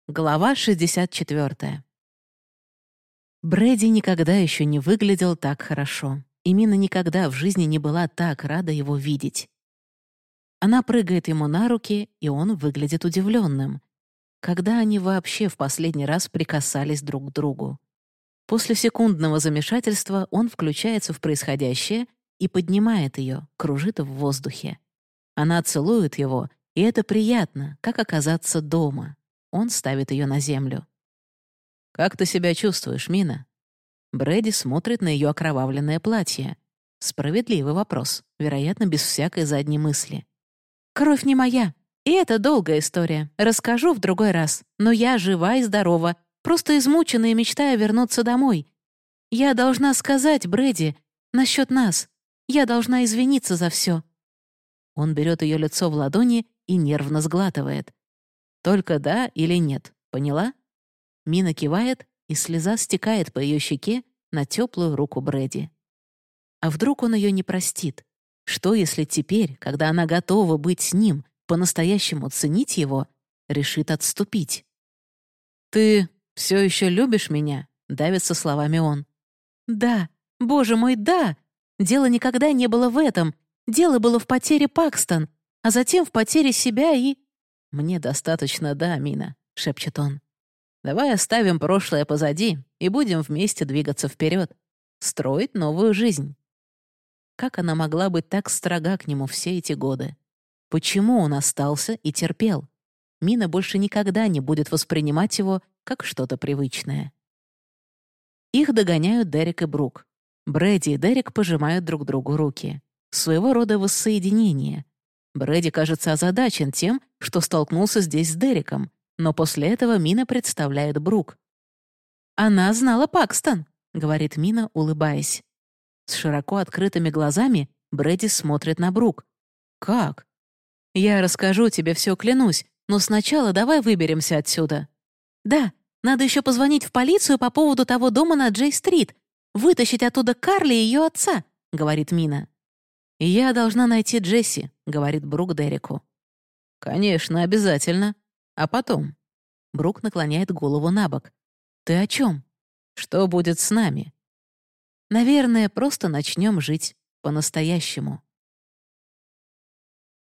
Глава 64. Брэди никогда еще не выглядел так хорошо, и Мина никогда в жизни не была так рада его видеть. Она прыгает ему на руки, и он выглядит удивленным. Когда они вообще в последний раз прикасались друг к другу? После секундного замешательства он включается в происходящее и поднимает ее, кружит в воздухе. Она целует его, и это приятно, как оказаться дома. Он ставит ее на землю. «Как ты себя чувствуешь, Мина?» Брэди смотрит на ее окровавленное платье. Справедливый вопрос, вероятно, без всякой задней мысли. «Кровь не моя, и это долгая история. Расскажу в другой раз. Но я жива и здорова, просто измучена и мечтаю вернуться домой. Я должна сказать, Брэди, насчет нас. Я должна извиниться за все». Он берет ее лицо в ладони и нервно сглатывает. «Только да или нет, поняла?» Мина кивает, и слеза стекает по ее щеке на теплую руку Брэди. А вдруг он ее не простит? Что, если теперь, когда она готова быть с ним, по-настоящему ценить его, решит отступить? «Ты все еще любишь меня?» — давится словами он. «Да, боже мой, да! Дело никогда не было в этом. Дело было в потере Пакстон, а затем в потере себя и...» «Мне достаточно, да, Мина», — шепчет он. «Давай оставим прошлое позади и будем вместе двигаться вперед, строить новую жизнь». Как она могла быть так строга к нему все эти годы? Почему он остался и терпел? Мина больше никогда не будет воспринимать его как что-то привычное. Их догоняют Дерек и Брук. Брэди и Дерек пожимают друг другу руки. Своего рода воссоединение. Брэди кажется озадачен тем, что столкнулся здесь с Дереком, но после этого Мина представляет Брук. «Она знала Пакстон», — говорит Мина, улыбаясь. С широко открытыми глазами Брэди смотрит на Брук. «Как?» «Я расскажу тебе все, клянусь, но сначала давай выберемся отсюда». «Да, надо еще позвонить в полицию по поводу того дома на Джей-стрит, вытащить оттуда Карли и ее отца», — говорит Мина. «Я должна найти Джесси», — говорит Брук Дереку. «Конечно, обязательно. А потом?» Брук наклоняет голову на бок. «Ты о чем? Что будет с нами?» «Наверное, просто начнем жить по-настоящему».